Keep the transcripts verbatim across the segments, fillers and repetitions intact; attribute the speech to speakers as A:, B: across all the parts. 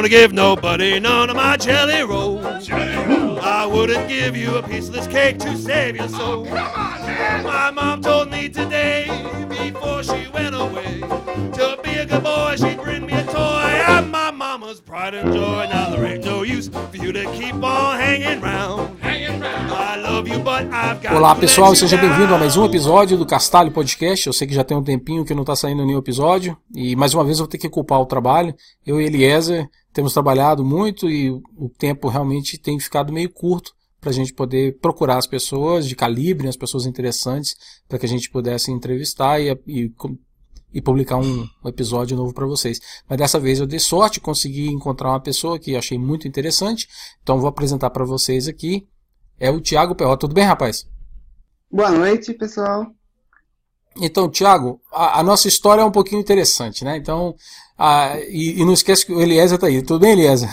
A: gonna give nobody none of my jelly rolls. I wouldn't give you a piece of this cake to save your soul. My mom told me today, before she went away, to be a good boy, she'd bring me a toy. I'm my mama's pride and joy. Now there ain't no use for you to keep on hanging round. I love you, but I've got.
B: Olá pessoal, seja bem-vindo a mais um episódio do Castalho Podcast. Eu sei que já tem um tempinho que não está saindo nenhum episódio e mais uma vez eu vou ter que culpar o trabalho. Eu e Eliezer temos trabalhado muito e o tempo realmente tem ficado meio curto para a gente poder procurar as pessoas de calibre, as pessoas interessantes, para que a gente pudesse entrevistar e, e, e publicar um, um episódio novo para vocês. Mas dessa vez eu dei sorte, consegui encontrar uma pessoa que achei muito interessante, então vou apresentar para vocês aqui. É o Thiago P O. Tudo bem, rapaz?
C: Boa noite, pessoal.
B: Então, Thiago, a, a nossa história é um pouquinho interessante, né? Então, a, e, e não esquece que o Eliezer tá aí. Tudo bem, Eliezer?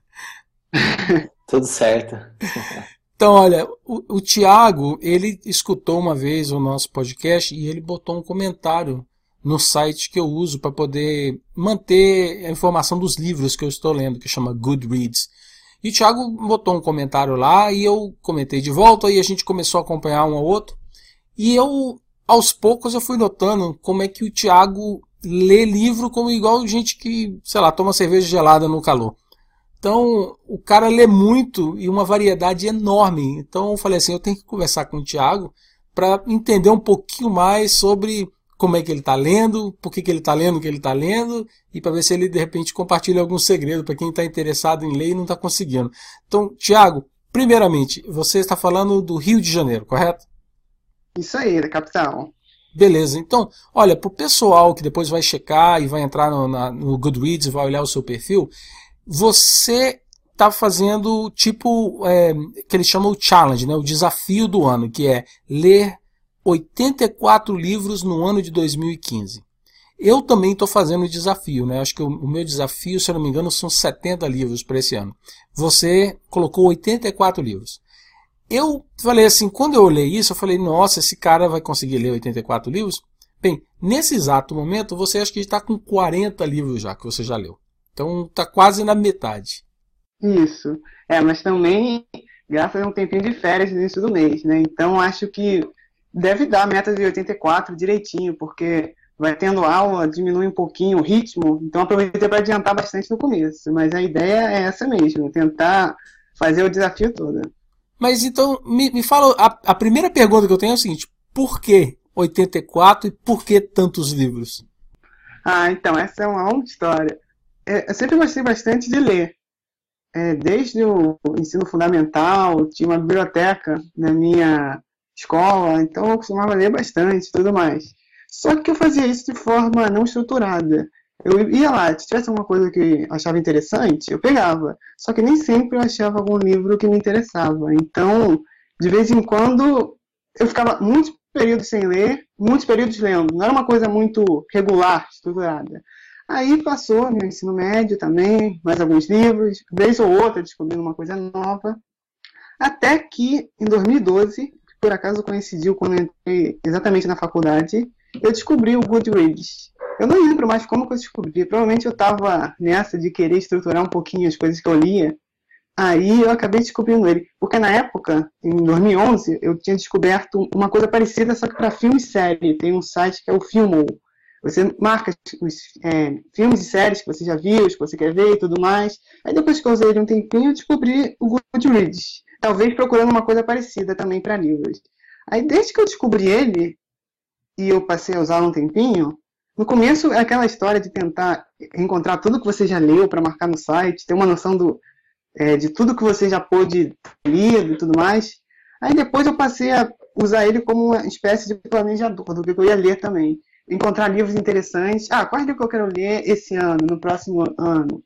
D: Tudo certo.
B: Então, olha, o, o Thiago, ele escutou uma vez o nosso podcast e ele botou um comentário no site que eu uso para poder manter a informação dos livros que eu estou lendo, que chama Goodreads. E o Thiago botou um comentário lá e eu comentei de volta e a gente começou a acompanhar um ao outro. E eu, aos poucos, eu fui notando como é que o Thiago lê livro como igual gente que, sei lá, toma cerveja gelada no calor. Então, o cara lê muito e uma variedade enorme. Então, eu falei assim, eu tenho que conversar com o Thiago para entender um pouquinho mais sobre como é que ele está lendo, por que, que ele está lendo o que ele está lendo, e para ver se ele, de repente, compartilha algum segredo para quem está interessado em ler e não está conseguindo. Então, Thiago, primeiramente, você está falando do Rio de Janeiro, correto?
C: Isso aí, da capital.
B: Beleza, então, olha, para o pessoal que depois vai checar e vai entrar no, na, no Goodreads e vai olhar o seu perfil, você está fazendo tipo, é, que eles chamam o challenge, né, o desafio do ano, que é ler oitenta e quatro livros no ano de dois mil e quinze. Eu também estou fazendo o desafio, né? Acho que o, o meu desafio, se eu não me engano, são setenta livros para esse ano. Você colocou oitenta e quatro livros. Eu falei assim, quando eu olhei isso, eu falei, nossa, esse cara vai conseguir ler oitenta e quatro livros? Bem, nesse exato momento, você acha que está com quarenta livros já, que você já leu. Então, está quase na metade.
C: Isso. É, mas também, graças a um tempinho de férias no início do mês, né? Então, acho que deve dar a meta de oitenta e quatro direitinho, porque vai tendo aula, diminui um pouquinho o ritmo, então aproveitei para adiantar bastante no começo. Mas a ideia é essa mesmo, tentar fazer o desafio todo.
B: Mas então, me, me fala, a, a primeira pergunta que eu tenho é o seguinte, por que oitenta e quatro e por que tantos livros?
C: Ah, então, essa é uma longa história. É, eu sempre gostei bastante de ler. É, desde o ensino fundamental, tinha uma biblioteca na minha escola, então eu costumava ler bastante e tudo mais. Só que eu fazia isso de forma não estruturada. Eu ia lá, se tivesse alguma coisa que achava interessante, eu pegava. Só que nem sempre eu achava algum livro que me interessava. Então, de vez em quando, eu ficava muitos períodos sem ler, muitos períodos lendo. Não era uma coisa muito regular, estruturada. Aí passou meu ensino médio também, mais alguns livros, vez ou outra descobrindo uma coisa nova. Até que, em dois mil e doze, por acaso coincidiu quando eu entrei exatamente na faculdade, eu descobri o Goodreads. Eu não lembro mais como que eu descobri, provavelmente eu estava nessa de querer estruturar um pouquinho as coisas que eu lia, aí eu acabei descobrindo ele, porque na época, em dois mil e onze, eu tinha descoberto uma coisa parecida, só que para filme e série, tem um site que é o Filmou. Você marca os é, filmes e séries que você já viu, que você quer ver e tudo mais, aí depois que eu usei ele um tempinho, eu descobri o Goodreads. Talvez procurando uma coisa parecida também para livros. Aí, desde que eu descobri ele, e eu passei a usar um tempinho, no começo é aquela história de tentar encontrar tudo que você já leu para marcar no site, ter uma noção do, é, de tudo que você já pôde ter lido e tudo mais. Aí depois eu passei a usar ele como uma espécie de planejador do que eu ia ler também. Encontrar livros interessantes. Ah, quais livros que eu quero ler esse ano, no próximo ano?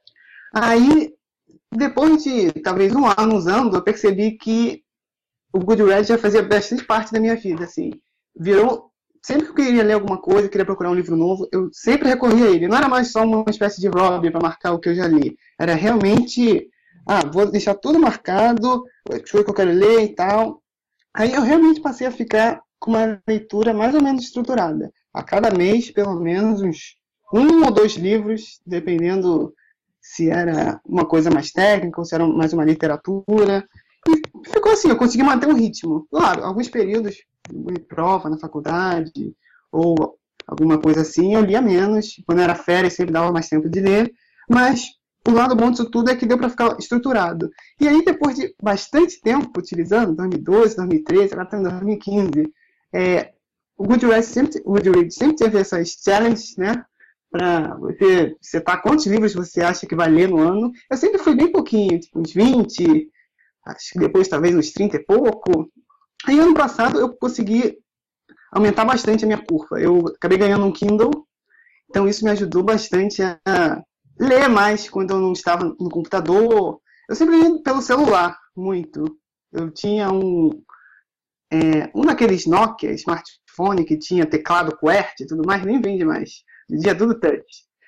C: Aí, depois de talvez um ano usando, eu percebi que o Goodreads já fazia bastante parte da minha vida, assim. Virou, sempre que eu queria ler alguma coisa, queria procurar um livro novo, eu sempre recorria a ele. Não era mais só uma espécie de hobby para marcar o que eu já li. Era realmente, ah, vou deixar tudo marcado, o que eu quero ler e tal. Aí eu realmente passei a ficar com uma leitura mais ou menos estruturada. A cada mês, pelo menos, uns um ou dois livros, dependendo se era uma coisa mais técnica ou se era mais uma literatura. E ficou assim, eu consegui manter um ritmo. Claro, alguns períodos de prova na faculdade ou alguma coisa assim, eu lia menos. Quando era férias, sempre dava mais tempo de ler. Mas o lado bom disso tudo é que deu para ficar estruturado. E aí, depois de bastante tempo utilizando, dois mil e doze, dois mil e treze, agora estamos em dois mil e quinze, é, o Goodreads sempre, o Goodreads sempre teve essas challenges, né? Para você setar quantos livros você acha que vai ler no ano. Eu sempre fui bem pouquinho, tipo uns vinte, acho que depois talvez uns trinta e pouco. Aí, ano passado, eu consegui aumentar bastante a minha curva. Eu acabei ganhando um Kindle, então isso me ajudou bastante a ler mais quando eu não estava no computador. Eu sempre li pelo celular, muito. Eu tinha um, é, um daqueles Nokia, smartphone, que tinha teclado QWERTY e tudo mais, nem vende mais. Dia tudo touch.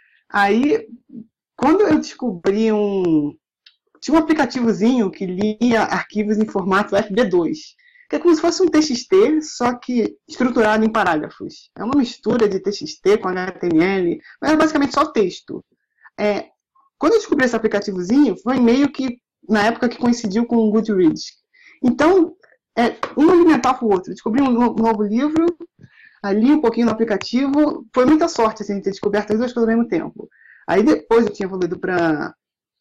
C: Aí, quando eu descobri um... Tinha um aplicativozinho que lia arquivos em formato F B dois, que é como se fosse um T X T, só que estruturado em parágrafos. É uma mistura de T X T com H T M L, mas é basicamente só texto. É, quando eu descobri esse aplicativozinho, foi meio que na época que coincidiu com o Goodreads. Então, é, um alimentava o outro. Descobri um no- novo livro, ali um pouquinho no aplicativo. Foi muita sorte assim, ter descoberto as duas coisas ao mesmo tempo. Aí depois eu tinha evoluído para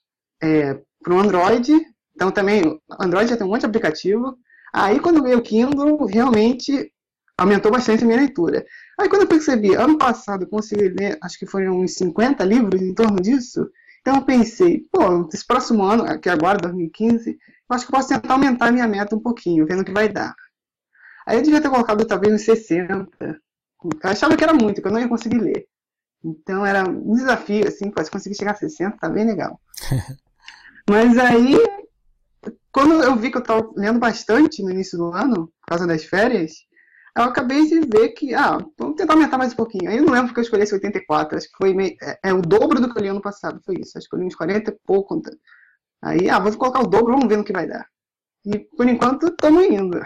C: é, o Android. Então também, o Android já tem um monte de aplicativo. Aí quando veio o Kindle, realmente aumentou bastante a minha leitura. Aí quando eu percebi, ano passado eu consegui ler, acho que foram uns cinquenta livros em torno disso. Então eu pensei, pô, esse próximo ano, que agora, dois mil e quinze, eu acho que eu posso tentar aumentar a minha meta um pouquinho, vendo o que vai dar. Aí eu devia ter colocado talvez uns sessenta. Eu achava que era muito, que eu não ia conseguir ler. Então era um desafio, assim, se conseguir chegar a sessenta, tá bem legal. Mas aí, quando eu vi que eu estava lendo bastante no início do ano, por causa das férias, eu acabei de ver que, ah, vamos tentar aumentar mais um pouquinho. Aí eu não lembro porque eu escolhi esse oitenta e quatro, acho que foi meio, é, é o dobro do que eu li ano passado, foi isso. Acho que eu li uns quarenta e pouco. Aí, ah, vou colocar o dobro, vamos ver no que vai dar. E por enquanto, estamos indo.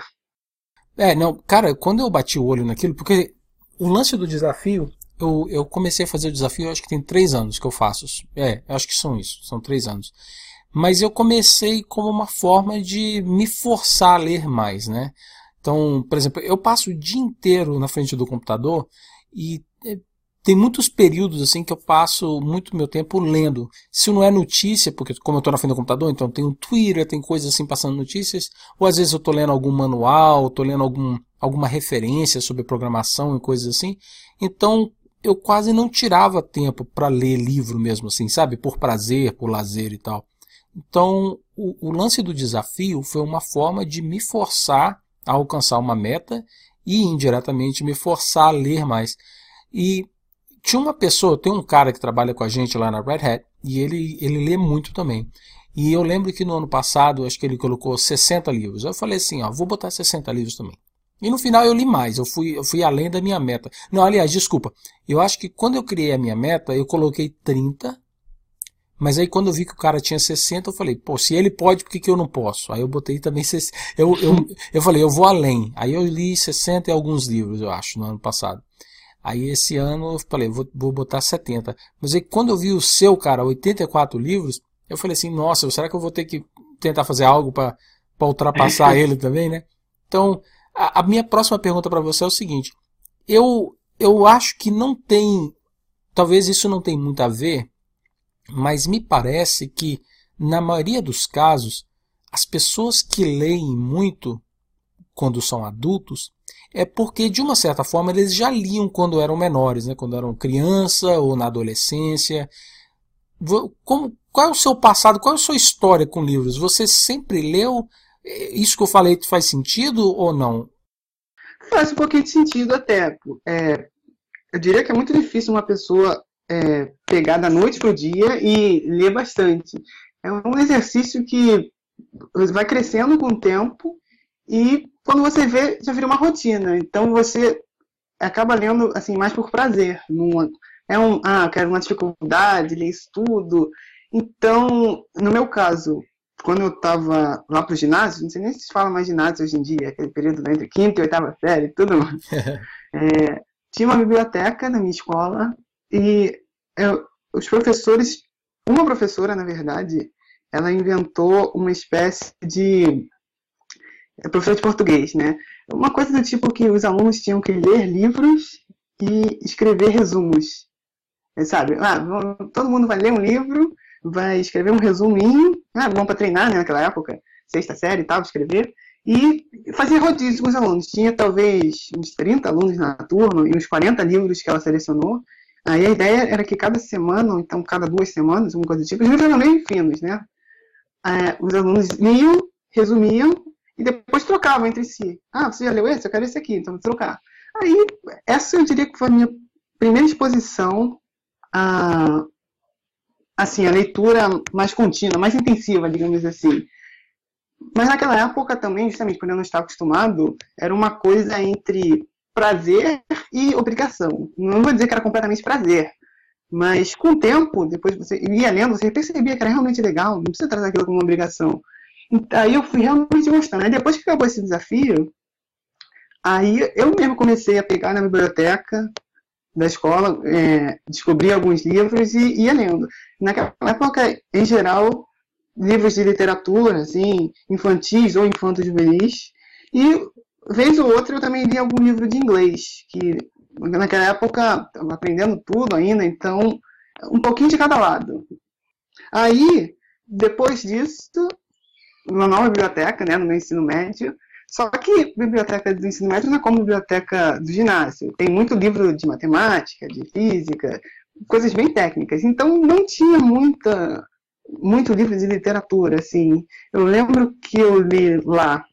B: É, não, cara, quando eu bati o olho naquilo, porque o lance do desafio, eu, eu comecei a fazer o desafio, acho que tem três anos que eu faço. É, acho que são isso, são três anos. Mas eu comecei como uma forma de me forçar a ler mais, né? Então, por exemplo, eu passo o dia inteiro na frente do computador e é, tem muitos períodos assim que eu passo muito meu tempo lendo. Se não é notícia, porque como eu estou na frente do computador, então tem o Twitter, tem coisas assim passando notícias, ou às vezes eu estou lendo algum manual, estou lendo algum, alguma referência sobre programação e coisas assim. Então, eu quase não tirava tempo para ler livro mesmo assim, sabe? Por prazer, por lazer e tal. Então, o, o lance do desafio foi uma forma de me forçar a alcançar uma meta e indiretamente me forçar a ler mais. E tinha uma pessoa, tem um cara que trabalha com a gente lá na Red Hat e ele, ele lê muito também. E eu lembro que no ano passado, acho que ele colocou sessenta livros. Eu falei assim, ó, vou botar sessenta livros também. E no final eu li mais, eu fui, eu fui além da minha meta. Não, aliás, desculpa, eu acho que quando eu criei a minha meta, eu coloquei trinta. Mas aí quando eu vi que o cara tinha sessenta, eu falei, pô, se ele pode, por que, que eu não posso? Aí eu botei também sessenta. Eu, eu, eu falei, eu vou além. Aí eu li sessenta e alguns livros, eu acho, no ano passado. Aí esse ano eu falei, vou, vou botar setenta. Mas aí quando eu vi o seu, cara, oitenta e quatro livros, eu falei assim, nossa, será que eu vou ter que tentar fazer algo para ultrapassar ele também, né? Então, a, a minha próxima pergunta para você é o seguinte. Eu, eu acho que não tem, talvez isso não tenha muito a ver, mas me parece que, na maioria dos casos, as pessoas que leem muito quando são adultos é porque, de uma certa forma, eles já liam quando eram menores, né? Quando eram criança ou na adolescência. Como, qual é o seu passado, qual é a sua história com livros? Você sempre leu? Isso que eu falei faz sentido ou não?
C: Faz um pouquinho de sentido até. É, eu diria que é muito difícil uma pessoa É, pegar da noite para o dia e ler bastante. É um exercício que vai crescendo com o tempo e quando você vê, já vira uma rotina. Então você acaba lendo assim, mais por prazer. Não é um, ah, eu quero uma dificuldade, ler isso tudo. Então, no meu caso, quando eu estava lá para o ginásio, não sei nem se fala mais ginásio hoje em dia, aquele período entre quinta e oitava série, tudo mais. É, tinha uma biblioteca na minha escola. E eu, os professores uma professora, na verdade, ela inventou uma espécie de é professor de português, né? Uma coisa do tipo que os alunos tinham que ler livros e escrever resumos. É, sabe? Ah, todo mundo vai ler um livro, vai escrever um resuminho, ah, bom para treinar, né, naquela época, sexta série e tal, escrever, e fazer rodízio com os alunos. Tinha talvez uns trinta alunos na turma e uns quarenta livros que ela selecionou. Aí a ideia era que cada semana, ou então cada duas semanas, uma coisa do tipo, os livros eram meio finos, né? É, os alunos liam, resumiam, e depois trocavam entre si. Ah, você já leu esse? Eu quero esse aqui, então vou trocar. Aí, essa eu diria que foi a minha primeira exposição a, assim, a leitura mais contínua, mais intensiva, digamos assim. Mas naquela época também, justamente quando eu não estava acostumado, era uma coisa entre prazer e obrigação. Não vou dizer que era completamente prazer, mas com o tempo, depois você ia lendo, você percebia que era realmente legal, não precisa tratar aquilo como uma obrigação. Aí eu fui realmente gostando. Aí depois que acabou esse desafio, aí eu mesmo comecei a pegar na biblioteca da escola, é, descobri alguns livros e ia lendo. Naquela época, em geral, livros de literatura, assim, infantis ou infanto-juvenis, e vez ou outra eu também li algum livro de inglês, que naquela época estava aprendendo tudo ainda, então um pouquinho de cada lado. Aí, depois disso, uma nova biblioteca, né, no meu ensino médio. Só que a biblioteca do ensino médio não é como a biblioteca do ginásio. Tem muito livro de matemática, de física, coisas bem técnicas. Então não tinha muita, muito livro de literatura, assim. Eu lembro que eu li lá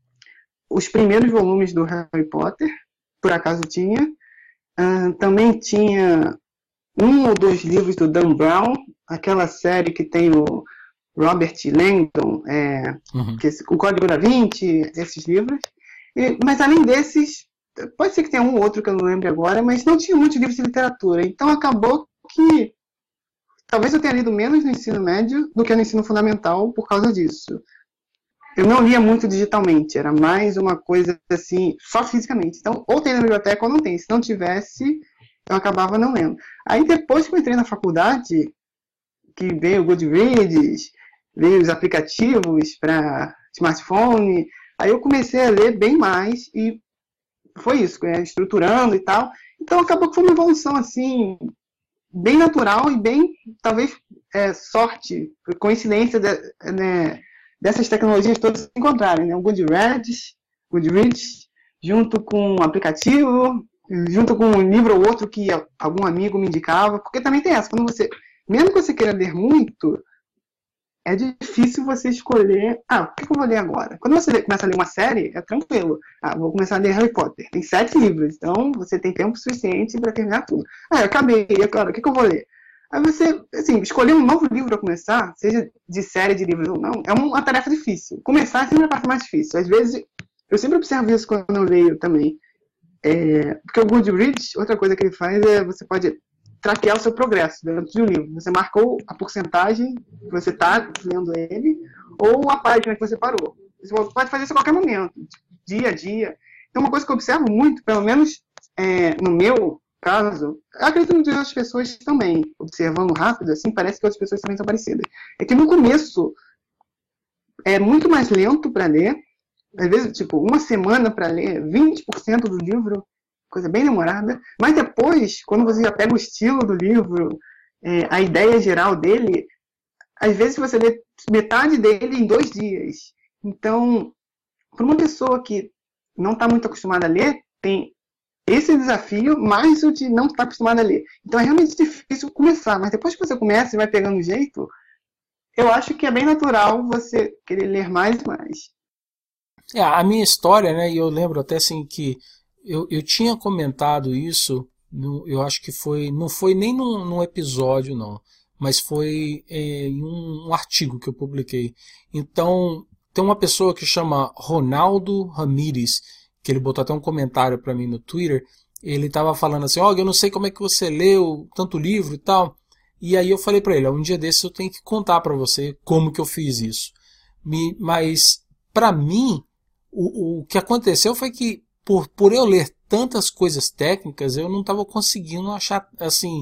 C: os primeiros volumes do Harry Potter, por acaso tinha. Uh, também tinha um ou dois livros do Dan Brown, aquela série que tem o Robert Langdon, é, uhum. que, o Código da Vinci, esses livros. E, mas além desses, pode ser que tenha um ou outro que eu não lembro agora, mas não tinha muitos livros de literatura. Então acabou que talvez eu tenha lido menos no ensino médio do que no ensino fundamental por causa disso. Eu não lia muito digitalmente, era mais uma coisa assim, só fisicamente. Então, ou tem na biblioteca ou não tem. Se não tivesse, eu acabava não lendo. Aí depois que eu entrei na faculdade, que veio o Goodreads, veio os aplicativos para smartphone, aí eu comecei a ler bem mais e foi isso, é, estruturando e tal. Então acabou que foi uma evolução assim, bem natural e bem, talvez, é, sorte, coincidência de, né, dessas tecnologias todas se encontrarem, né? O Goodreads, Goodreads, junto com um aplicativo, junto com um livro ou outro que algum amigo me indicava, porque também tem essa, quando você, mesmo que você queira ler muito, é difícil você escolher, ah, o que eu vou ler agora? Quando você começa a ler uma série, é tranquilo. Ah, vou começar a ler Harry Potter. Tem sete livros, então você tem tempo suficiente para terminar tudo. Ah, eu acabei, e agora, o que eu vou ler? Aí você, assim, escolher um novo livro para começar, seja de série de livros ou não, é uma tarefa difícil. Começar sempre é a parte mais difícil. Às vezes, eu sempre observo isso quando eu leio também. É, porque o Goodreads, outra coisa que ele faz é, você pode traquear o seu progresso dentro de um livro. Você marcou a porcentagem que você está lendo ele, ou a página que você parou. Você pode fazer isso a qualquer momento, dia a dia. Então, uma coisa que eu observo muito, pelo menos é, no meu caso, eu acredito que outras pessoas também, observando rápido, assim, parece que outras pessoas também são parecidas. É que no começo é muito mais lento para ler, às vezes, tipo, uma semana para ler vinte por cento do livro, coisa bem demorada, mas depois, quando você já pega o estilo do livro, é, a ideia geral dele, às vezes você lê metade dele em dois dias. Então, para uma pessoa que não está muito acostumada a ler, tem esse desafio, mais o de não estar acostumada a ler. Então é realmente difícil começar, mas depois que você começa e vai pegando o jeito, eu acho que é bem natural você querer ler mais e mais.
B: É, a minha história, né, e eu lembro até assim que eu, eu tinha comentado isso, no, eu acho que foi, não foi nem num, num episódio não, mas foi é, em um, um artigo que eu publiquei. Então, tem uma pessoa que chama Ronaldo Ramírez, que ele botou até um comentário para mim no Twitter, ele estava falando assim, ó, oh, eu não sei como é que você leu tanto livro e tal, e aí eu falei para ele, um dia desses eu tenho que contar para você como que eu fiz isso. Me, mas, para mim, o, o que aconteceu foi que, por, por eu ler tantas coisas técnicas, eu não estava conseguindo achar, assim,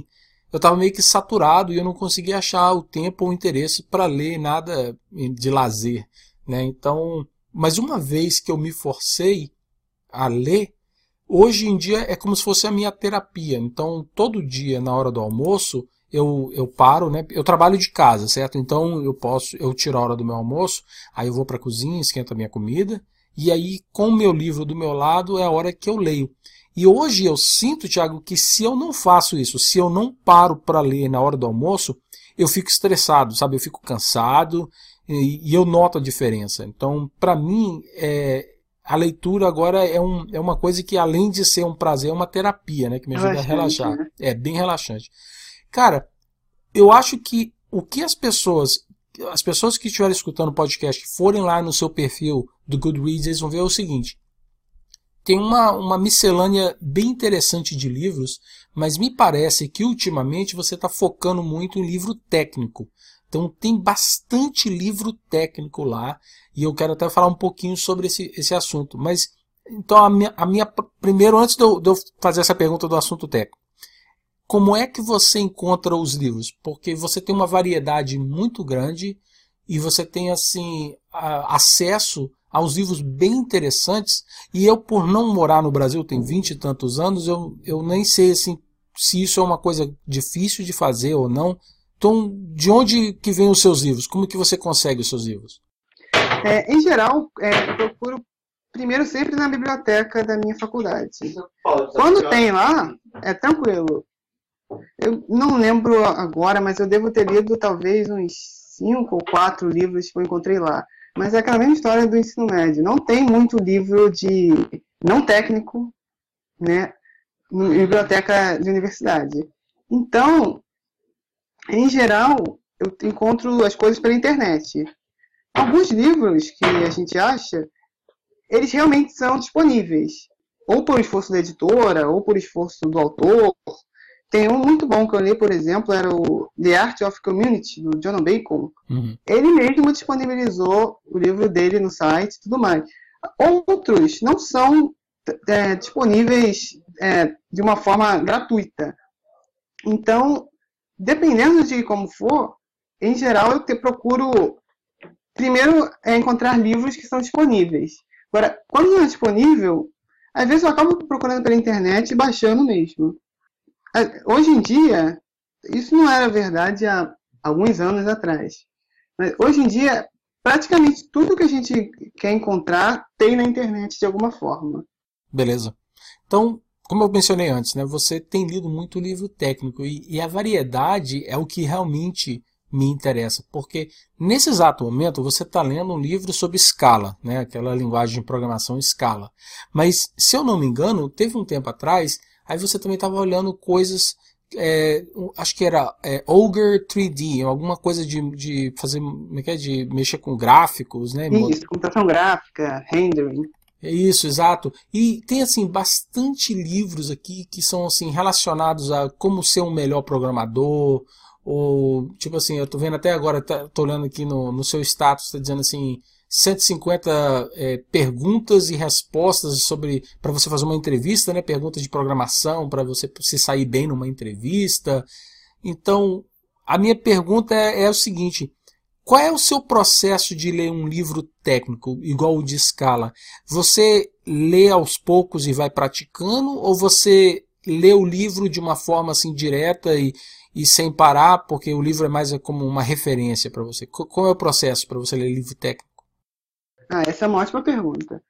B: eu estava meio que saturado e eu não conseguia achar o tempo ou o interesse para ler nada de lazer, né? Então, mas uma vez que eu me forcei a ler, hoje em dia é como se fosse a minha terapia. Então, todo dia na hora do almoço, eu, eu paro, né? Eu trabalho de casa, certo? Então, eu posso, eu tiro a hora do meu almoço, aí eu vou para a cozinha, esquento a minha comida, e aí, com o meu livro do meu lado, é a hora que eu leio. E hoje eu sinto, Thiago, que se eu não faço isso, se eu não paro para ler na hora do almoço, eu fico estressado, sabe? Eu fico cansado e, e eu noto a diferença. Então, para mim, é, a leitura agora é, um, é uma coisa que, além de ser um prazer, é uma terapia, né? Que me ajuda a relaxar.
C: Né?
B: É bem relaxante. Cara, eu acho que o que as pessoas, as pessoas que estiverem escutando o podcast, que forem lá no seu perfil do Goodreads, eles vão ver o seguinte: tem uma, uma miscelânea bem interessante de livros, mas me parece que ultimamente você está focando muito em livro técnico. Então tem bastante livro técnico lá, e eu quero até falar um pouquinho sobre esse, esse assunto. Mas, então, a minha, a minha primeiro, antes de eu, de eu fazer essa pergunta do assunto técnico, como é que você encontra os livros? Porque você tem uma variedade muito grande e você tem assim a, acesso aos livros bem interessantes, e eu, por não morar no Brasil, tenho vinte e tantos anos, eu, eu nem sei assim, se isso é uma coisa difícil de fazer ou não. Então, de onde que vêm os seus livros? Como que você consegue os seus livros?
C: É, em geral, é, eu procuro primeiro sempre na biblioteca da minha faculdade. Quando tem lá, é tranquilo. Eu não lembro agora, mas eu devo ter lido talvez uns cinco ou quatro livros que eu encontrei lá. Mas é aquela mesma história do ensino médio. Não tem muito livro de não técnico, né, em biblioteca de universidade. Então, em geral, eu encontro as coisas pela internet. Alguns livros que a gente acha, eles realmente são disponíveis. Ou por esforço da editora, ou por esforço do autor. Tem um muito bom que eu li, por exemplo, era o The Art of Community, do John Bacon.
B: Uhum.
C: Ele mesmo disponibilizou o livro dele no site e tudo mais. Outros não são é, disponíveis é, de uma forma gratuita. Então, dependendo de como for, em geral eu te procuro, primeiro, é encontrar livros que são disponíveis. Agora, quando não é disponível, às vezes eu acabo procurando pela internet e baixando mesmo. Hoje em dia, isso não era verdade há alguns anos atrás. Mas hoje em dia, praticamente tudo que a gente quer encontrar tem na internet de alguma forma.
B: Beleza. Então, como eu mencionei antes, né, você tem lido muito livro técnico e, e a variedade é o que realmente me interessa, porque nesse exato momento você está lendo um livro sobre Scala, né, aquela linguagem de programação Scala. Mas, se eu não me engano, teve um tempo atrás, aí você também estava olhando coisas, é, acho que era é, Ogre três D, alguma coisa de, de fazer, de mexer com gráficos, né?
C: Isso, computação gráfica, rendering.
B: Isso, exato. E tem assim bastante livros aqui que são assim relacionados a como ser um melhor programador, ou tipo assim, eu tô vendo até agora, tá, tô olhando aqui no, no seu status, está dizendo assim, cento e cinquenta é, perguntas e respostas sobre para você fazer uma entrevista, né? Perguntas de programação para você se sair bem numa entrevista. Então, a minha pergunta é, é o seguinte: qual é o seu processo de ler um livro técnico, igual o de Scala? Você lê aos poucos e vai praticando, ou você lê o livro de uma forma assim direta e, e sem parar, porque o livro é mais como uma referência para você? Qual é o processo para você ler livro técnico?
C: Ah, essa é uma ótima pergunta.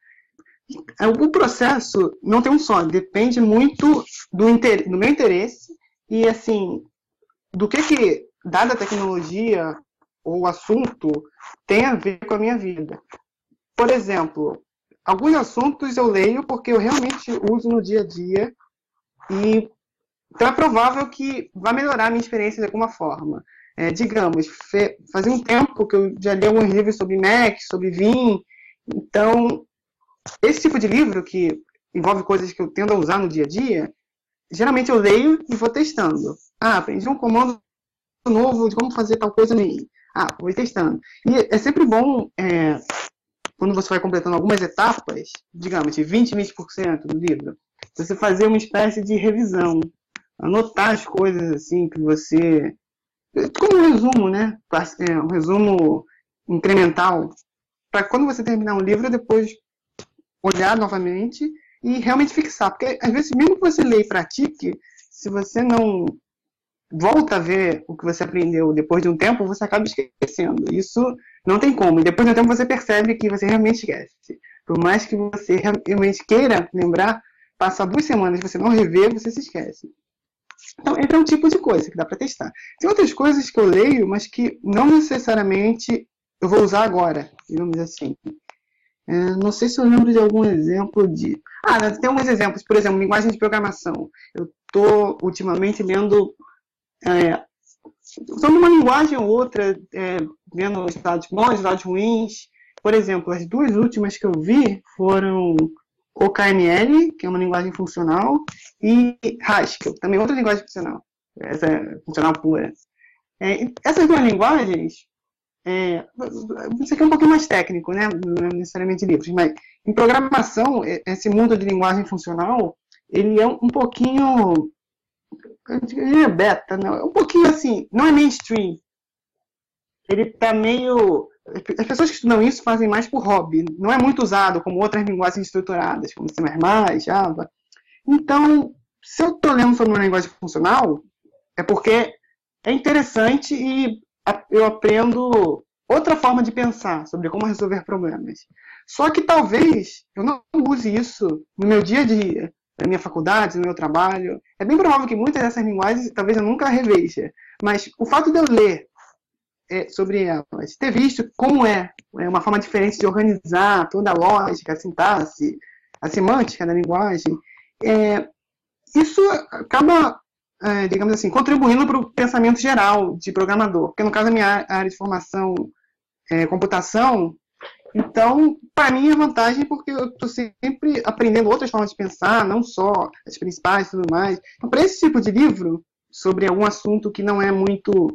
C: O processo não tem um só, depende muito do, inter... do meu interesse e, assim, do que, que dada a tecnologia ou o assunto tem a ver com a minha vida. Por exemplo, alguns assuntos eu leio porque eu realmente uso no dia a dia e então é provável que vai melhorar a minha experiência de alguma forma. É, digamos, fe... fazia um tempo que eu já li alguns livros sobre Mac, sobre Vim. Então, esse tipo de livro, que envolve coisas que eu tendo a usar no dia a dia, geralmente eu leio e vou testando. Ah, aprendi um comando novo de como fazer tal coisa no I. Ah, vou testando. E é sempre bom, é, quando você vai completando algumas etapas, digamos, de vinte, vinte por cento do livro, você fazer uma espécie de revisão. anotar as coisas assim que você... Como um resumo, né? Um resumo incremental. Para quando você terminar um livro, depois olhar novamente e realmente fixar. Porque às vezes, mesmo que você leia e pratique, se você não volta a ver o que você aprendeu depois de um tempo, você acaba esquecendo. Isso não tem como. E depois de um tempo você percebe que você realmente esquece. Por mais que você realmente queira lembrar, passa duas semanas e você não rever, você se esquece. Então, esse é um tipo de coisa que dá para testar. Tem outras coisas que eu leio, mas que não necessariamente eu vou usar agora, digamos assim. É, não sei se eu lembro de algum exemplo de... Ah, tem alguns exemplos. Por exemplo, linguagem de programação. Eu estou, ultimamente, lendo... É, usando uma linguagem ou outra, é, vendo os dados bons, os dados ruins. Por exemplo, as duas últimas que eu vi foram O K M L, que é uma linguagem funcional, e Haskell, também outra linguagem funcional. Essa é funcional pura. É, essas duas linguagens, é, isso aqui é um pouquinho mais técnico, né? Não é necessariamente livros, mas em programação, esse mundo de linguagem funcional, ele é um pouquinho... Ele é beta, não. É um pouquinho assim, não é mainstream. Ele tá meio... As pessoas que estudam isso fazem mais por hobby. Não é muito usado como outras linguagens estruturadas, como C mais mais, Java. Então, se eu estou lendo sobre uma linguagem funcional, é porque é interessante e eu aprendo outra forma de pensar sobre como resolver problemas. Só que talvez eu não use isso no meu dia a dia, na minha faculdade, no meu trabalho. É bem provável que muitas dessas linguagens talvez eu nunca reveja. Mas o fato de eu ler é, sobre elas, ter visto como é, é uma forma diferente de organizar toda a lógica, a sintaxe, a semântica da linguagem, é, isso acaba, é, digamos assim, contribuindo para o pensamento geral de programador. Porque no caso da minha área de formação é computação, então, para mim é vantagem porque eu estou sempre aprendendo outras formas de pensar, não só as principais e tudo mais. Então, para esse tipo de livro, sobre algum assunto que não é muito...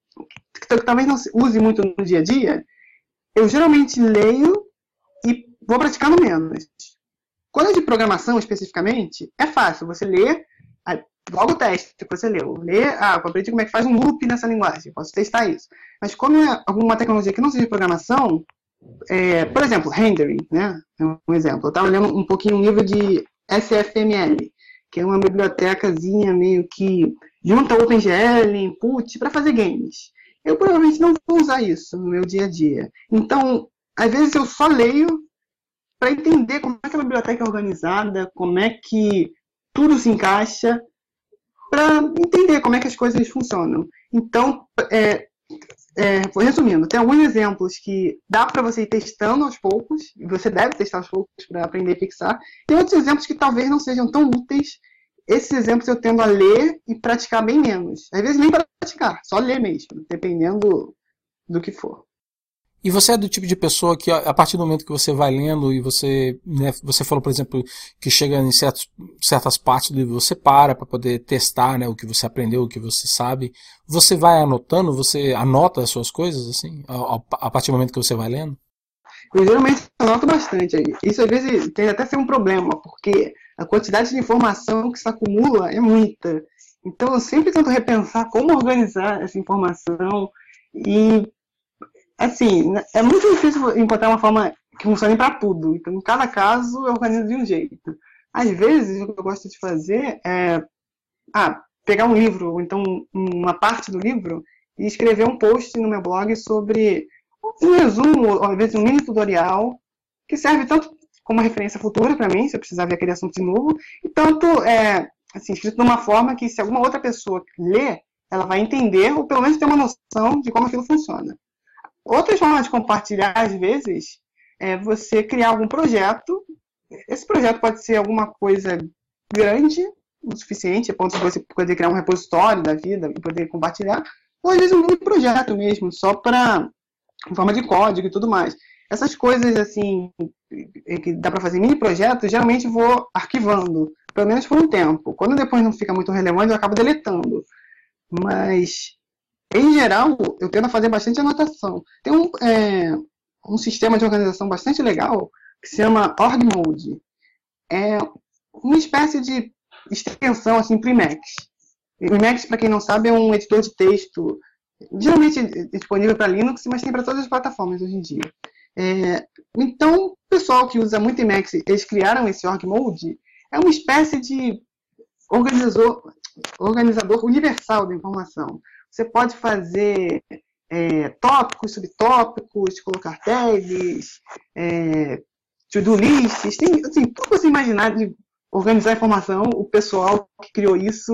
C: que talvez não se use muito no dia a dia, eu geralmente leio e vou praticando menos. Quando é de programação, especificamente, é fácil. Você lê, logo o teste que você leu. Lê, ah, eu aprendi como é que faz um loop nessa linguagem, posso testar isso. Mas quando é alguma tecnologia que não seja de programação, é, por exemplo, rendering, né? É um exemplo. Eu estava lendo um pouquinho um livro de S F M L, que é uma bibliotecazinha meio que junta OpenGL, input, para fazer games. Eu provavelmente não vou usar isso no meu dia a dia. Então, às vezes eu só leio para entender como é que a biblioteca é organizada, como é que tudo se encaixa, para entender como é que as coisas funcionam. Então, é, é, resumindo, tem alguns exemplos que dá para você ir testando aos poucos, e você deve testar aos poucos para aprender a fixar. Tem outros exemplos que talvez não sejam tão úteis. Esses exemplos eu tendo a ler e praticar bem menos. Às vezes nem praticar, só ler mesmo, dependendo do que for.
B: E você é do tipo de pessoa que, a partir do momento que você vai lendo e você, né, você falou, por exemplo, que chega em certos, certas partes do livro, você para para poder testar, né, o que você aprendeu, o que você sabe, você vai anotando, você anota as suas coisas, assim, a, a partir do momento que você vai lendo?
C: Eu geralmente anoto bastante. Isso às vezes tem até ser um problema, porque a quantidade de informação que se acumula é muita. Então eu sempre tento repensar como organizar essa informação e, assim, é muito difícil encontrar uma forma que funcione para tudo. Então, em cada caso, eu organizo de um jeito. Às vezes, o que eu gosto de fazer é ah, pegar um livro, ou então uma parte do livro, e escrever um post no meu blog sobre um resumo, ou às vezes um mini tutorial, que serve tanto como referência futura para mim, se eu precisar ver aquele assunto de novo, e tanto é, assim, escrito de uma forma que, se alguma outra pessoa ler, ela vai entender, ou pelo menos ter uma noção de como aquilo funciona. Outra forma de compartilhar, às vezes, é você criar algum projeto. Esse projeto pode ser alguma coisa grande, o suficiente, a ponto de você poder criar um repositório da vida e poder compartilhar, ou às vezes um mini projeto mesmo, só para em forma de código e tudo mais. Essas coisas, assim, que dá para fazer mini projetos, geralmente vou arquivando, pelo menos por um tempo. Quando depois não fica muito relevante, eu acabo deletando. Mas, em geral, eu tento fazer bastante anotação. Tem um, é, um sistema de organização bastante legal que se chama OrgMode. É uma espécie de extensão, assim, para o Emacs. O Emacs, para quem não sabe, é um editor de texto geralmente disponível para Linux, mas tem para todas as plataformas hoje em dia. É, então, o pessoal que usa muito Emacs, eles criaram esse org mode, é uma espécie de organizador, organizador universal da informação. Você pode fazer é, tópicos, subtópicos, colocar tags, é, to-do lists, tem assim, tudo que você imaginar de organizar a informação, o pessoal que criou isso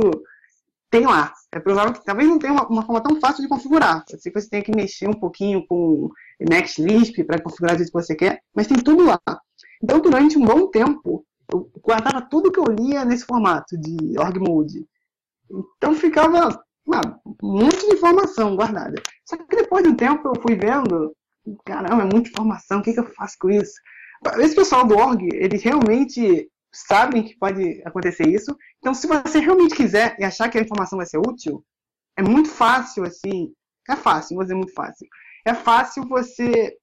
C: tem lá. É provável que talvez não tenha uma, uma forma tão fácil de configurar. Eu sei que você tem que mexer um pouquinho com Emacs Lisp para configurar do jeito que você quer, mas tem tudo lá. Então, durante um bom tempo, eu guardava tudo que eu lia nesse formato de org mode. Então, ficava uma, um monte de informação guardada. Só que depois do tempo, eu fui vendo, caramba, é muita informação, o que, que eu faço com isso? Esse pessoal do org, eles realmente sabem que pode acontecer isso. Então, se você realmente quiser e achar que a informação vai ser útil, é muito fácil, assim, é fácil, vou dizer muito fácil. É fácil você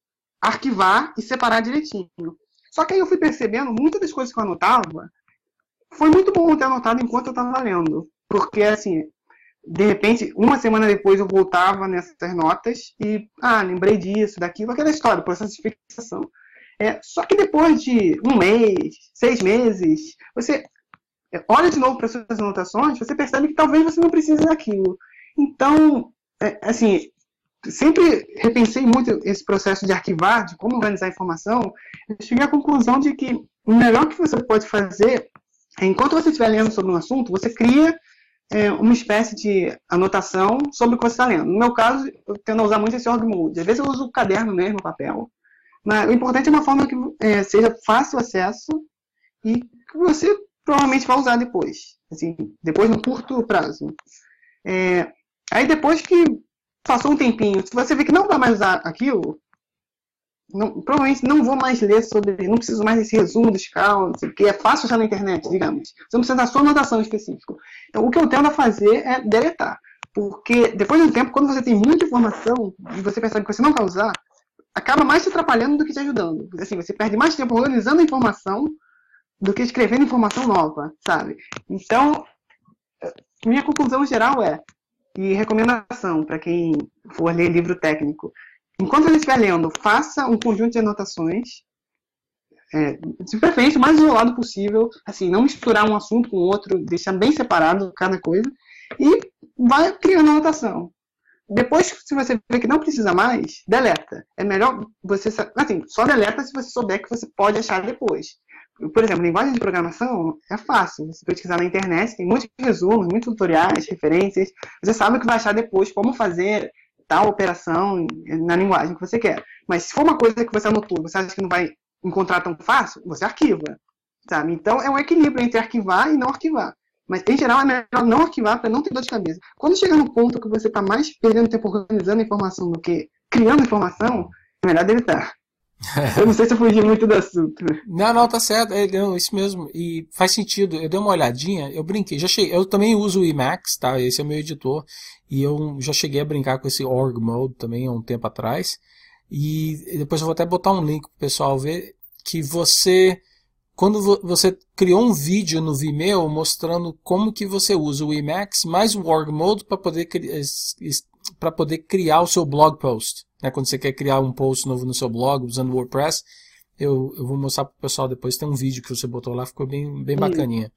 C: arquivar e separar direitinho. Só que aí eu fui percebendo, muitas das coisas que eu anotava, foi muito bom ter anotado enquanto eu estava lendo. Porque, assim, de repente, uma semana depois eu voltava nessas notas e, ah, lembrei disso, daquilo, aquela história, processo de fixação. É, só que depois de um mês, seis meses, você olha de novo para as suas anotações, você percebe que talvez você não precise daquilo. Então, é, assim, sempre repensei muito esse processo de arquivar, de como organizar a informação. Eu cheguei à conclusão de que o melhor que você pode fazer é, enquanto você estiver lendo sobre um assunto, você cria é, uma espécie de anotação sobre o que você está lendo. No meu caso, eu tendo a usar muito esse org mode. Às vezes eu uso o caderno mesmo, papel. Mas o importante é uma forma que é, seja fácil acesso e que você provavelmente vai usar depois. Assim, depois no curto prazo. É, aí depois que passou um tempinho, se você vê que não vai mais usar aquilo, não, provavelmente não vou mais ler sobre, não preciso mais desse resumo do Scala, porque é fácil achar na internet, digamos. Você não precisa da sua anotação específica. Então, o que eu tento fazer é deletar. Porque depois de um tempo, quando você tem muita informação e você percebe que você não vai usar, acaba mais te atrapalhando do que te ajudando. Assim, você perde mais tempo organizando a informação do que escrevendo informação nova, sabe? Então, minha conclusão geral é, e recomendação para quem for ler livro técnico, enquanto você estiver lendo, faça um conjunto de anotações, é, de preferência o mais isolado possível, assim, não misturar um assunto com o outro, deixar bem separado cada coisa, e vai criando anotação. Depois, se você vê que não precisa mais, deleta. É melhor você... Assim, só deleta se você souber que você pode achar depois. Por exemplo, linguagem de programação é fácil. Você pesquisar na internet, tem muitos resumos, muitos tutoriais, referências. Você sabe o que vai achar depois, como fazer tal operação na linguagem que você quer. Mas se for uma coisa que você anotou, você acha que não vai encontrar tão fácil, você arquiva. Sabe? Então, é um equilíbrio entre arquivar e não arquivar. Mas, em geral, é melhor não arquivar para não ter dor de cabeça. Quando chegar no ponto que você está mais perdendo tempo organizando a informação do que criando informação, é melhor deletar. Eu não sei se eu fugi muito do assunto.
B: Não, não, tá certo. É, não, isso mesmo. E faz sentido. Eu dei uma olhadinha, eu brinquei. Já cheguei, eu também uso o Emacs, tá? Esse é o meu editor. E eu já cheguei a brincar com esse org mode também há um tempo atrás. E depois eu vou até botar um link pro pessoal ver que você... Quando você criou um vídeo no Vimeo mostrando como que você usa o Emacs mais o org mode para poder, para poder criar o seu blog post. Né? Quando você quer criar um post novo no seu blog usando o WordPress, eu, eu vou mostrar para o pessoal depois. Tem um vídeo que você botou lá, ficou bem, bem bacaninha.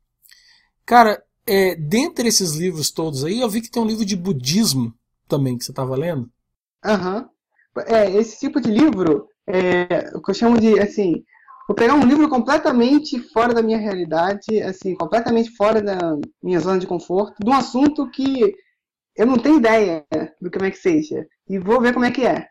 B: Cara, é, dentre esses livros todos aí, eu vi que tem um livro de budismo também que você estava lendo.
C: Aham. Uhum. É, esse tipo de livro, é, o que eu chamo de, assim... Vou pegar um livro completamente fora da minha realidade, assim, completamente fora da minha zona de conforto, de um assunto que eu não tenho ideia do como é que seja, e vou ver como é que é.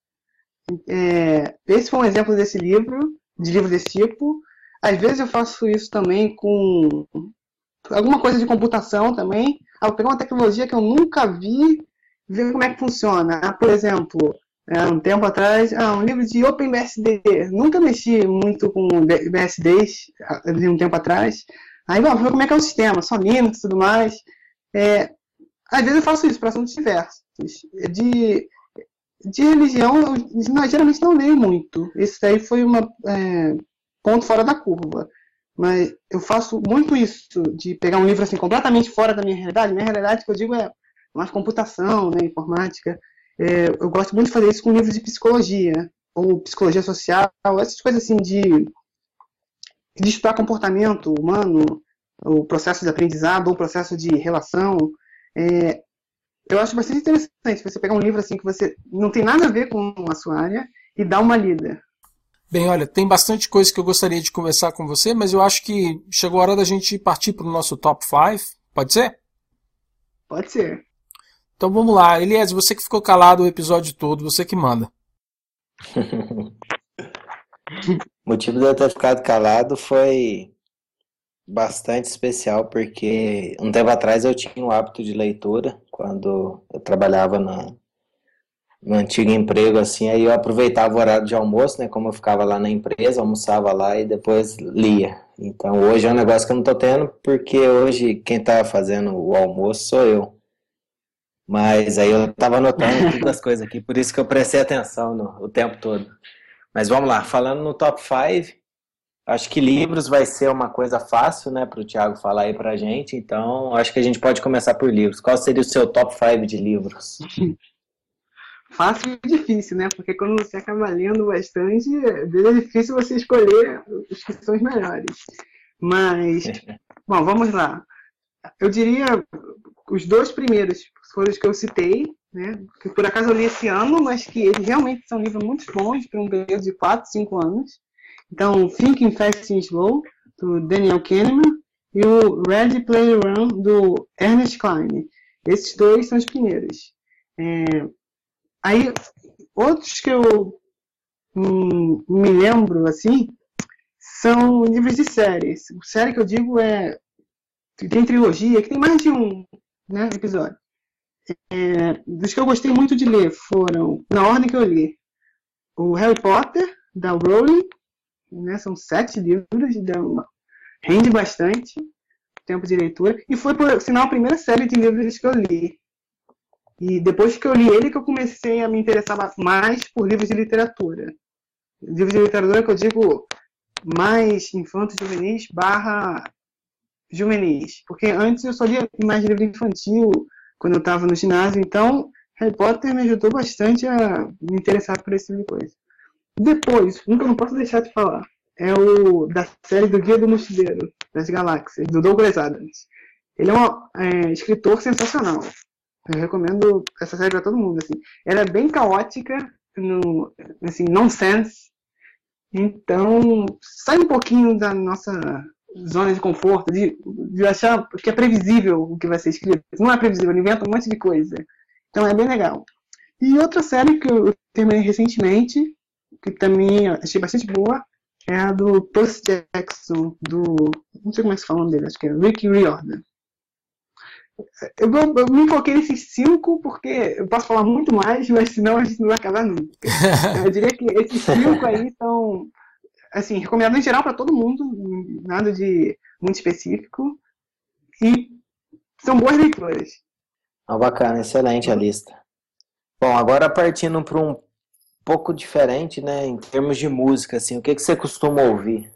C: é esse foi um exemplo desse livro, de livro desse tipo. Às vezes eu faço isso também com alguma coisa de computação também. Ah, vou pegar uma tecnologia que eu nunca vi, ver como é que funciona. Ah, por exemplo... Um tempo atrás, ah, um livro de OpenBSD. Nunca mexi muito com B S Ds, um tempo atrás. Aí, vamos ver como é que é o sistema, só Linux e tudo mais. É, às vezes eu faço isso para assuntos diversos. De, de religião, eu não, geralmente não leio muito. Esse daí foi um é, ponto fora da curva. mas eu faço muito isso, de pegar um livro assim completamente fora da minha realidade. Minha realidade, que eu digo, é mais computação, né, informática. É, eu gosto muito de fazer isso com livros de psicologia, ou psicologia social, essas coisas assim de, de estudar comportamento humano, o processo de aprendizado, ou o processo de relação. É, eu acho bastante interessante você pegar um livro assim que você não tem nada a ver com a sua área e dar uma lida.
B: Bem, olha, tem bastante coisa que eu gostaria de conversar com você, mas eu acho que chegou a hora da gente partir para o nosso top cinco. Pode ser?
C: Pode ser.
B: Então vamos lá. Elias, você que ficou calado o episódio todo, você que manda.
D: O motivo de eu ter ficado calado foi bastante especial, porque um tempo atrás eu tinha o hábito de leitura, quando eu trabalhava na, no antigo emprego, assim, aí eu aproveitava o horário de almoço, né, como eu ficava lá na empresa, almoçava lá e depois lia. Então hoje é um negócio que eu não tô tendo, porque hoje quem tá fazendo o almoço sou eu. Mas aí eu tava anotando todas as coisas aqui, por isso que eu prestei atenção no, o tempo todo. Mas vamos lá, falando no top cinco, acho que livros vai ser uma coisa fácil, né, para o Thiago falar aí pra gente, então acho que a gente pode começar por livros. Qual seria o seu top cinco de livros?
C: Fácil e difícil, né? Porque quando você acaba lendo bastante, é difícil você escolher os que são os melhores. Mas, bom, vamos lá. Eu diria os dois primeiros foram os que eu citei, né? Que por acaso eu li esse ano, mas que eles realmente são livros muito bons para um período de quatro, cinco anos. Então, Thinking Fast and Slow, do Daniel Kahneman, e o Ready Player One, do Ernest Cline. Esses dois são os primeiros. É, aí, outros que eu hum, me lembro, assim, são livros de séries. Série que eu digo é... Tem trilogia, que tem mais de um, né, episódio. É, dos que eu gostei muito de ler foram, na ordem que eu li, o Harry Potter, da Rowling, né, são sete livros, dá uma, rende bastante tempo de leitura, e foi, por sinal, a primeira série de livros que eu li. E depois que eu li ele, que eu comecei a me interessar mais por livros de literatura. Livros de literatura que eu digo mais infantos juvenis barra juvenis, porque antes eu só lia mais livro infantil quando eu estava no ginásio, então Harry Potter me ajudou bastante a me interessar por esse tipo de coisa. Depois, um que eu não posso deixar de falar, é o da série do Guia do Mochileiro das Galáxias, do Douglas Adams. Ele é um é, escritor sensacional. Eu recomendo essa série para todo mundo. Assim. Ela é bem caótica, no, assim, nonsense, então sai um pouquinho da nossa zona de conforto, de, de achar que é previsível o que vai ser escrito. Não é previsível, ele inventa um monte de coisa. Então é bem legal. E outra série que eu terminei recentemente, que também achei bastante boa, é a do Percy Jackson, do... não sei como é que se fala o nome dele, acho que é Rick Riordan. Eu, eu, eu me foquei nesses cinco porque eu posso falar muito mais, mas senão a gente não vai acabar nunca. Eu diria que esses cinco aí são... assim, recomendado em geral para todo mundo, nada de muito específico, e são boas leituras.
D: Ah, bacana, excelente a lista. Bom, agora partindo para um pouco diferente, né, em termos de música, assim, o que, que você costuma ouvir?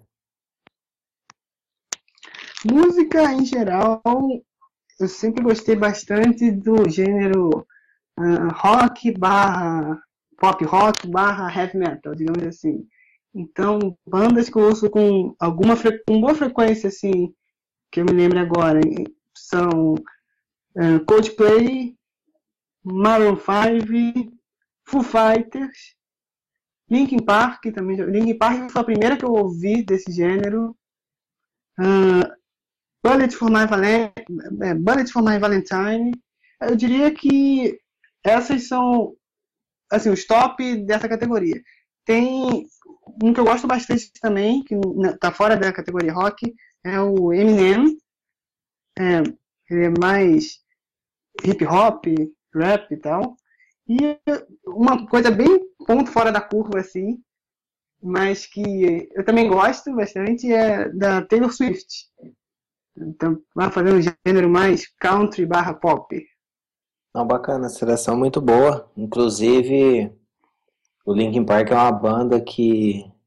C: Música, em geral, eu sempre gostei bastante do gênero uh, rock barra pop rock barra heavy metal, digamos assim. Então, bandas que eu ouço com alguma fre- com boa frequência, assim, que eu me lembro agora, são uh, Coldplay, Maroon five, Foo Fighters, Linkin Park também. Linkin Park foi a primeira que eu ouvi desse gênero. Uh, Bullet for My Valentine, Bullet for My Valentine. Eu diria que essas são, assim, os top dessa categoria. Tem um que eu gosto bastante também, que está fora da categoria rock, é o Eminem. É, ele é mais hip hop, rap e tal. E uma coisa bem ponto fora da curva, assim, mas que eu também gosto bastante, é da Taylor Swift. Então, vai fazer um gênero mais country barra pop.
D: Não, bacana, seleção muito boa. Inclusive, o Linkin Park é uma banda que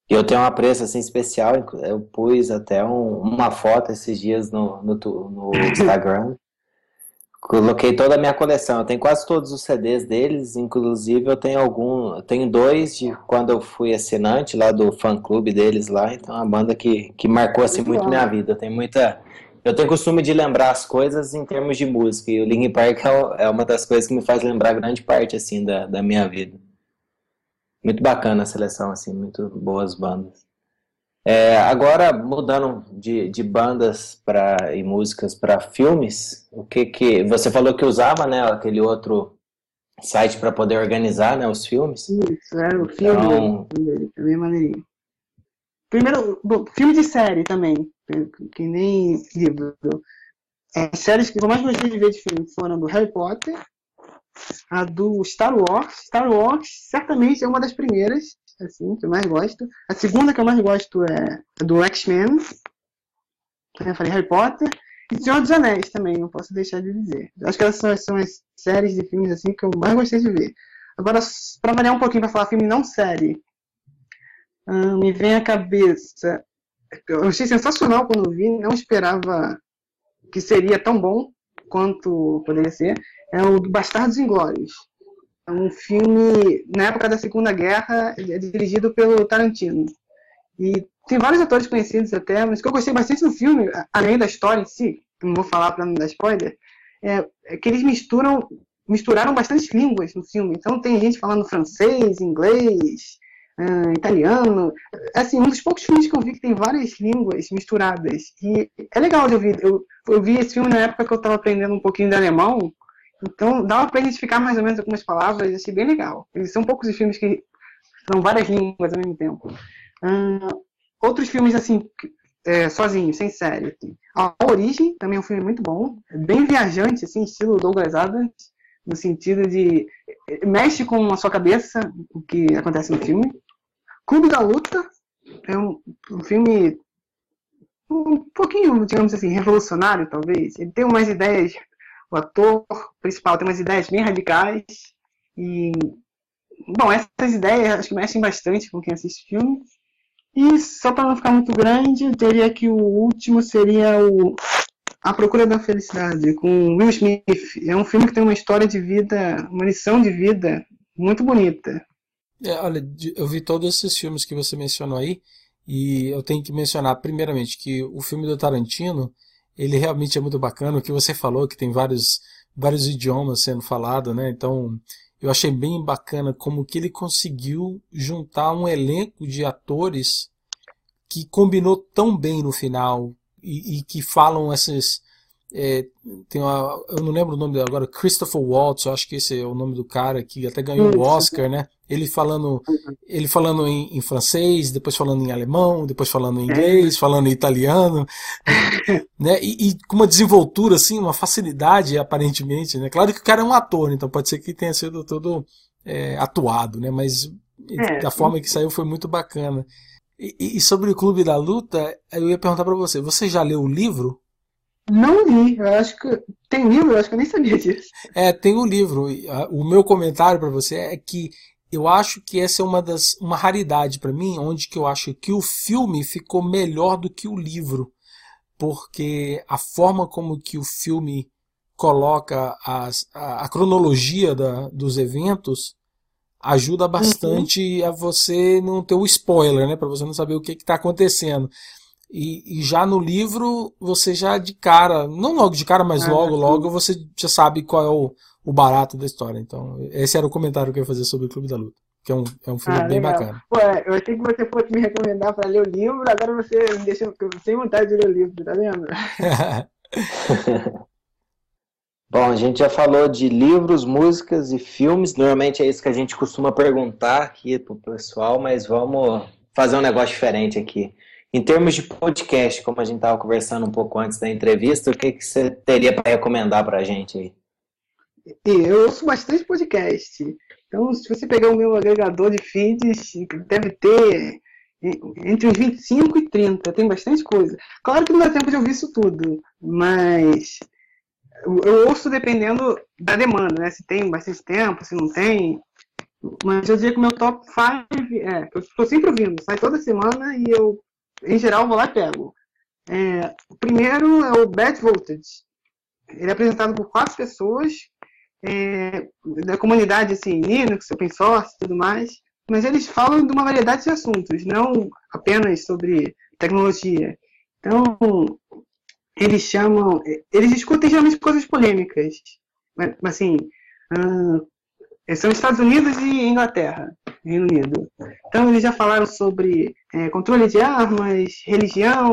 D: E eu tenho um apreço assim especial, eu pus até um- uma foto esses dias no, no, tu- no Instagram. Coloquei toda a minha coleção. Eu tenho quase todos os C Ds deles, inclusive eu tenho algum, eu tenho dois de quando eu fui assinante lá do fã-clube deles lá, então é uma banda que, que marcou assim muito minha vida. Eu tenho muita, eu tenho costume de lembrar as coisas em termos de música, e o Linkin Park é, o- é uma das coisas que me faz lembrar grande parte assim da, da minha vida. Muito bacana a seleção assim, muito boas bandas. É, agora, mudando de, de bandas pra, e músicas para filmes, o que que você falou que usava, né, aquele outro site para poder organizar, né, os filmes?
C: Isso, era o filme
D: Então,
C: dele, também é maneirinho. Primeiro, bom, filme de série também, que que nem livro. As séries que eu mais gostei de ver de filme foram do Harry Potter, a do Star Wars. Star Wars certamente é uma das primeiras, assim, que eu mais gosto. A segunda que eu mais gosto é a do X-Men. Eu falei Harry Potter. E Senhor dos Anéis também, não posso deixar de dizer. Eu acho que essas são, são as séries de filmes assim que eu mais gostei de ver. Agora, para variar um pouquinho, para falar filme não série, hum, me vem à cabeça. Eu achei sensacional quando vi, não esperava que seria tão bom quanto poderia ser. É o Bastardos Inglórios. É um filme, na época da Segunda Guerra, é dirigido pelo Tarantino. E tem vários atores conhecidos até, mas o que eu gostei bastante do filme, além da história em si, não vou falar para não dar spoiler, é, é que eles misturam, misturaram bastante línguas no filme. Então tem gente falando francês, inglês, uh, italiano. Assim, um dos poucos filmes que eu vi que tem várias línguas misturadas. E é legal de ouvir. Eu, eu vi esse filme na época que eu estava aprendendo um pouquinho de alemão, então dava para identificar mais ou menos algumas palavras, achei bem legal. Eles são poucos os filmes que são várias línguas ao mesmo tempo. Uh, outros filmes assim, é, sozinho, sem série. Assim. A Origem também é um filme muito bom, é bem viajante, assim, estilo Douglas Adams, no sentido de mexe com a sua cabeça o que acontece no filme. Clube da Luta é um, um filme um pouquinho, digamos assim, revolucionário, talvez. Ele tem umas ideias, o ator principal tem umas ideias bem radicais e, bom, essas ideias acho que mexem bastante com quem assiste o filme. E só para não ficar muito grande, eu diria que o último seria o A Procura da Felicidade, com Will Smith. É um filme que tem uma história de vida, uma lição de vida muito bonita.
B: É, olha, eu vi todos esses filmes que você mencionou aí, e eu tenho que mencionar, primeiramente, que o filme do Tarantino, ele realmente é muito bacana. O que você falou, que tem vários, vários idiomas sendo falado, né? Então, eu achei bem bacana como que ele conseguiu juntar um elenco de atores que combinou tão bem no final e, e que falam essas... É, tem uma, eu não lembro o nome dele agora, Christopher Waltz, eu acho que esse é o nome do cara que até ganhou o Oscar, né? Ele falando, ele falando em, em francês, depois falando em alemão, depois falando em inglês, falando em italiano, né? E, e com uma desenvoltura assim, uma facilidade aparentemente, né? Claro que o cara é um ator, então pode ser que tenha sido todo é, atuado, né? Mas da forma que saiu foi muito bacana. E, e sobre o Clube da Luta, eu ia perguntar para você, você já leu o livro?
C: Não li, eu acho que tem livro, eu acho que eu nem sabia disso.
B: É, tem o livro. O meu comentário para você é que eu acho que essa é uma das uma raridade para mim, onde que eu acho que o filme ficou melhor do que o livro, porque a forma como que o filme coloca as, a, a cronologia da, dos eventos ajuda bastante uhum. a você não ter o spoiler, né, para você não saber o que está acontecendo. E, e já no livro, você já de cara, não logo de cara, mas logo, logo, você já sabe qual é o, o barato da história. Então, esse era o comentário que eu ia fazer sobre o Clube da Luta, que é um, é um filme ah, bem legal. Bacana.
C: Pô, eu achei que você fosse me recomendar para ler o livro, agora você me deixa sem vontade de ler o livro, tá vendo?
D: Bom, a gente já falou de livros, músicas e filmes, normalmente é isso que a gente costuma perguntar aqui pro pessoal, mas vamos fazer um negócio diferente aqui. Em termos de podcast, como a gente estava conversando um pouco antes da entrevista, o que, que você teria para recomendar para a gente aí?
C: Eu ouço bastante podcast. Então, se você pegar o meu agregador de feeds, deve ter entre uns vinte e cinco e trinta. Tem bastante coisa. Claro que não dá tempo de ouvir isso tudo, mas eu ouço dependendo da demanda, né? Se tem bastante tempo, se não tem. Mas eu diria que o meu top cinco é, eu estou sempre ouvindo, sai toda semana e eu, em geral, vou lá e pego. É, o primeiro é o Bad Voltage. Ele é apresentado por quatro pessoas, é, da comunidade assim, Linux, open source e tudo mais, mas eles falam de uma variedade de assuntos, não apenas sobre tecnologia. Então, eles chamam, eles discutem geralmente coisas polêmicas, assim, hum, são Estados Unidos e Inglaterra, Reino Unido. Então, eles já falaram sobre é, controle de armas, religião,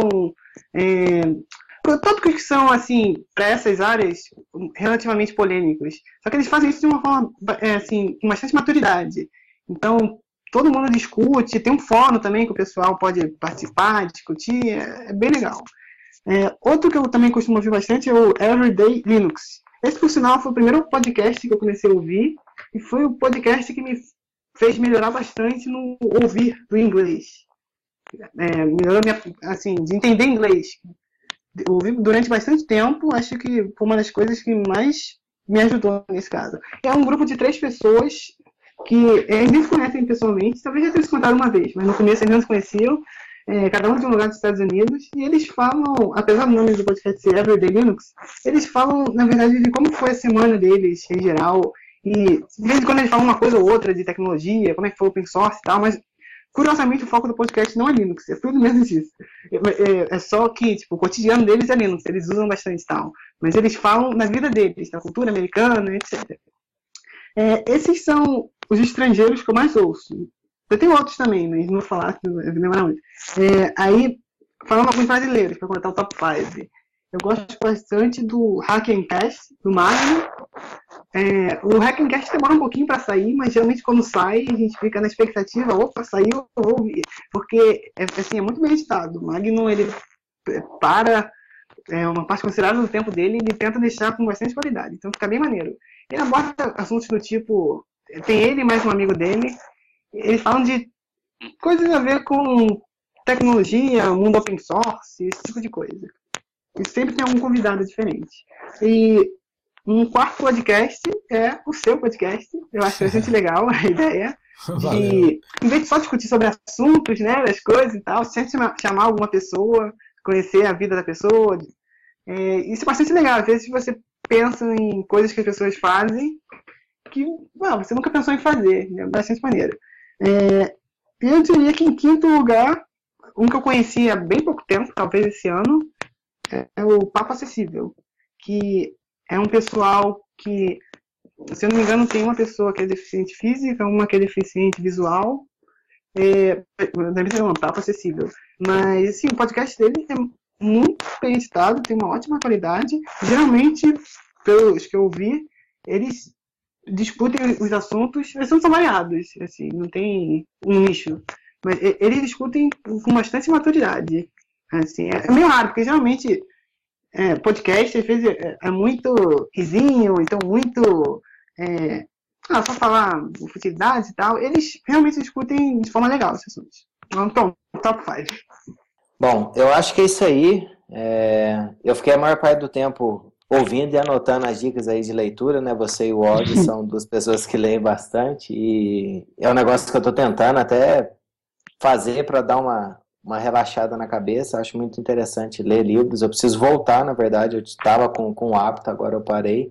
C: é, tópicos que são, assim, para essas áreas, relativamente polêmicos. Só que eles fazem isso de uma forma, é, assim, com bastante maturidade. Então, todo mundo discute, tem um fórum também que o pessoal pode participar, discutir, é, é bem legal. É, outro que eu também costumo ouvir bastante é o Everyday Linux. Esse, por sinal, foi o primeiro podcast que eu comecei a ouvir e foi o podcast que me fez melhorar bastante no ouvir do inglês. É, melhorou minha, assim, de entender inglês. Eu ouvi durante bastante tempo, acho que foi uma das coisas que mais me ajudou nesse caso. É um grupo de três pessoas que eles nem se conhecem pessoalmente, talvez já tenham se contado uma vez, mas no começo eles não se conheciam, é, cada um de um lugar dos Estados Unidos, e eles falam, apesar do nome do podcast ser Everyday Linux, eles falam, na verdade, de como foi a semana deles em geral, e de vez em quando eles falam uma coisa ou outra de tecnologia, como é que foi o open source e tal, mas curiosamente o foco do podcast não é Linux, é tudo menos disso. É, é, é só que tipo, o cotidiano deles é Linux, eles usam bastante e tal, mas eles falam na vida deles, da cultura americana, etcétera. É, esses são os estrangeiros que eu mais ouço. Eu tenho outros também, mas não vou falar, eu vou lembrar muito. É, aí, falando alguns brasileiros, para contar o top cinco. Eu gosto bastante do Hackencast, do Magno. É, o Hackencast demora um pouquinho para sair, mas geralmente quando sai, a gente fica na expectativa, opa, saiu, eu vou ouvir. Porque é, assim, é muito bem editado. O Magno, ele para é, uma parte considerável do tempo dele, ele tenta deixar com bastante qualidade. Então fica bem maneiro. Ele aborda assuntos do tipo, tem ele e mais um amigo dele, eles falam de coisas a ver com tecnologia, mundo open source, esse tipo de coisa. E sempre tem algum convidado diferente. E um quarto podcast é o seu podcast. Eu acho bastante legal a ideia de, em vez de só discutir sobre assuntos, né, das coisas e tal, sempre chamar alguma pessoa, conhecer a vida da pessoa. É, isso é bastante legal. Às vezes você pensa em coisas que as pessoas fazem que não, você nunca pensou em fazer. É bastante maneiro. É, eu diria que em quinto lugar, um que eu conheci há bem pouco tempo, talvez esse ano, é o Papo Acessível, que é um pessoal que, se eu não me engano, tem uma pessoa que é deficiente física, uma que é deficiente visual, é, deve ser um Papo Acessível, mas assim, o podcast dele é muito bem editado, tem uma ótima qualidade, geralmente, pelos que eu ouvi, eles discutem os assuntos, os assuntos são variados, assim, não tem um nicho, mas eles discutem com bastante maturidade. Assim, é meio raro, porque geralmente é, podcast às vezes é, é muito risinho, então muito é, ah, só falar futilidades e tal. Eles realmente discutem de forma legal esses assuntos. Então, top cinco.
D: Bom, eu acho que é isso aí. É, eu fiquei a maior parte do tempo ouvindo e anotando as dicas aí de leitura, né? Você e o Og são duas pessoas que leem bastante e é um negócio que eu tô tentando até fazer para dar uma uma relaxada na cabeça. Acho muito interessante ler livros. Eu preciso voltar, na verdade, eu estava com, com o hábito, agora eu parei.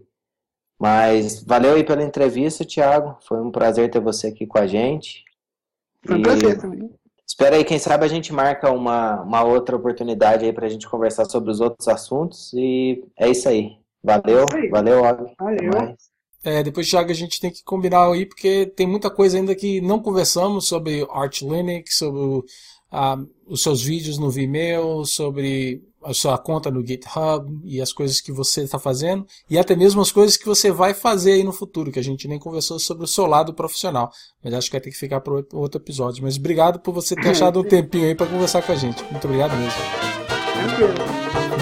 D: Mas valeu aí pela entrevista, Thiago. Foi um prazer ter você aqui com a gente.
C: Foi um prazer também.
D: Espera aí, quem sabe a gente marca uma, uma outra oportunidade aí pra gente conversar sobre os outros assuntos. E é isso aí. Valeu, é isso aí. Valeu, Og.
C: Valeu.
B: É, depois, Thiago, a gente tem que combinar aí, porque tem muita coisa ainda que não conversamos sobre Arch Linux, sobre o Ah, os seus vídeos no Vimeo, sobre a sua conta no GitHub e as coisas que você está fazendo e até mesmo as coisas que você vai fazer aí no futuro, que a gente nem conversou sobre o seu lado profissional, mas acho que vai ter que ficar para outro episódio. Mas obrigado por você ter achado um tempinho aí para conversar com a gente. Muito obrigado mesmo.
C: Tranquilo.